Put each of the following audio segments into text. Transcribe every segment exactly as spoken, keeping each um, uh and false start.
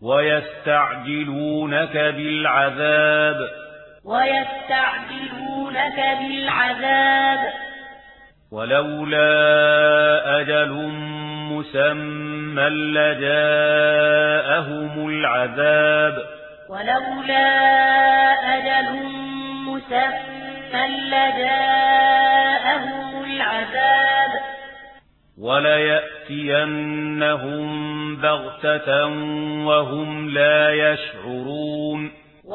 ويستعجلونك بالعذاب ويستعجلونك بالعذاب ولولا أجل مسمى لجاءهم العذاب ولولا أجل مسمى لجاءهم العذاب وليأتينهم بغتة وهم لا يشعرون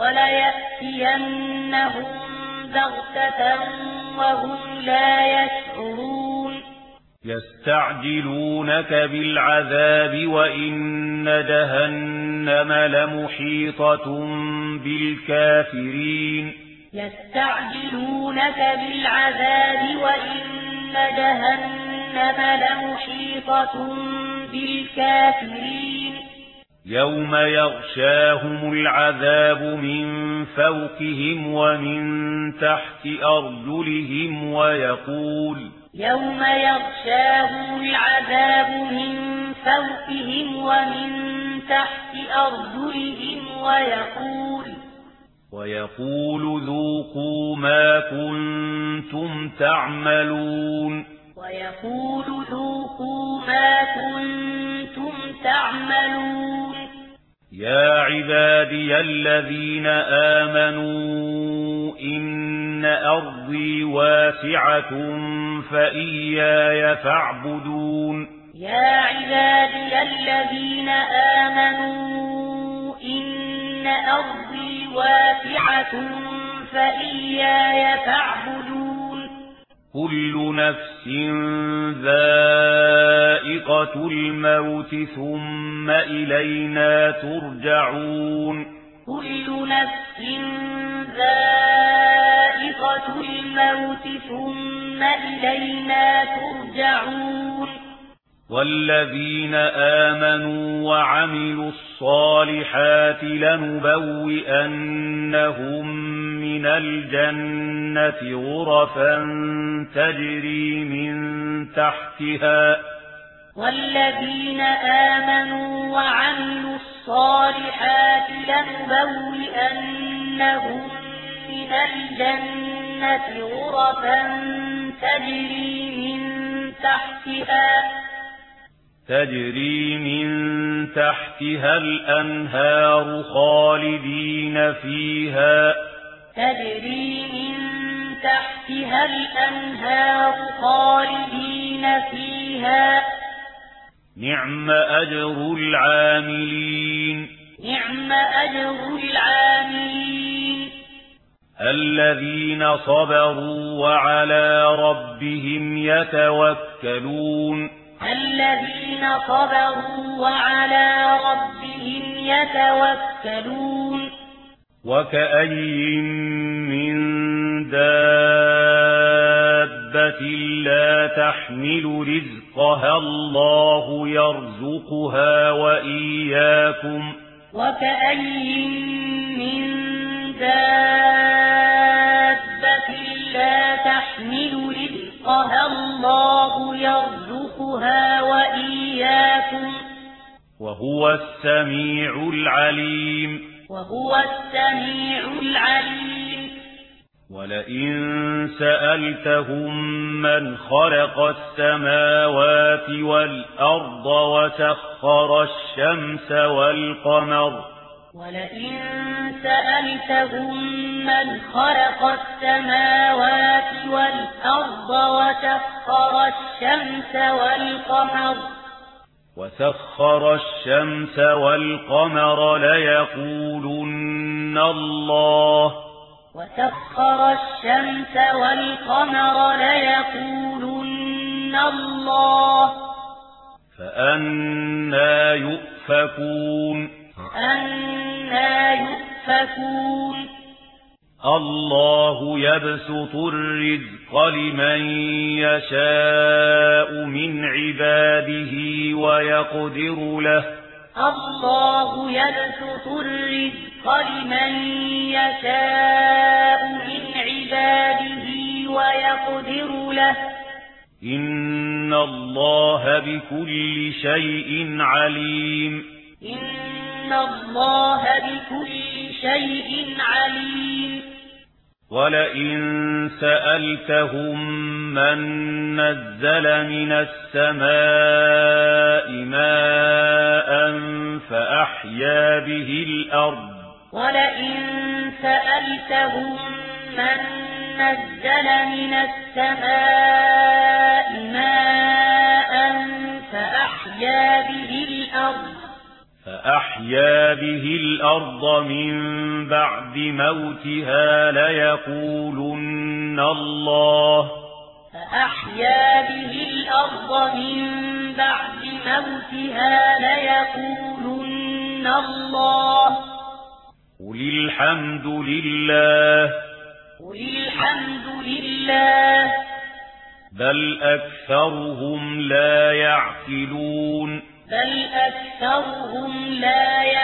وليأتينهم بغتة وهم لا يشعرون يستعجلونك بالعذاب وإن جهنم لمحيطة بالكافرين يستعجلونك بالعذاب وإن جهنم لمحيطة بالكافرين يوم يغشاهم العذاب من فوقهم ومن تحت أرجلهم ويقول يوم يغشاهم العذاب من فوقهم ومن تحت أرجلهم ويقول ويقول ذوقوا ما كنتم تعملون ويقول ذوقوا ما كنتم تعملون يا عبادي الذين آمنوا إن أرضي واسعة فإياي فاعبدون يا عبادي الذين آمنوا إن أرضي واسعة فإياي فاعبدون كل نفس ذائقة الموت ثم إلينا ترجعون كل نفس ذائقة الموت ثم إلينا ترجعون والذين آمنوا وعملوا الصالحات لنبوئنهم من الجنة غرفا تجري من تحتها والذين آمنوا وعملوا الصالحات لنبوئنهم من الجنة غرفا تجري من تحتها تجري من تحتها الأنهار خالدين فيها تجري من تحتها الأنهار خالدين فيها نعم أجر العاملين نعم أجر العاملين الذين صبروا وعلى ربهم يتوكلون الذين صبروا وعلى ربهم يتوكلون وكأين من دابة لا تحمل رزقها الله يرزقها وإياكم وكأين من دابة لا تحمل رزقها الله يرزقها وإياكم وهو السميع العليم وهو السميع العليم ولئن سألتهم من خلق السماوات والأرض وسخر الشمس والقمر ولئن سألتهم من خلق السماوات والأرض وسخر الشمس والقمر وسخر الشمس والقمر ليقولن الله وسخر الشمس والقمر ليقولن الله فأنى يؤفكون فأنى يؤفكون الله يبسط الرزق لمن يشاء من عباده ويقدر له الله يبسط الرزق لمن يشاء من عباده ويقدر له إن الله بكل شيء عليم إن الله بكل شيء عليم ولئن سألتهم من نزل من السماء ماء فأحيا به الأرض ولئن سألتهم من نزل من السماء ماء فأحيا به الأرض فأحيا به الأرض من بعد موتها ليقولن الله فأحيا به الأرض من بعد موتها ليقولن الله قل الحمد لله قل الحمد لله بل أكثرهم لا يعقلون بل أكثرهم لا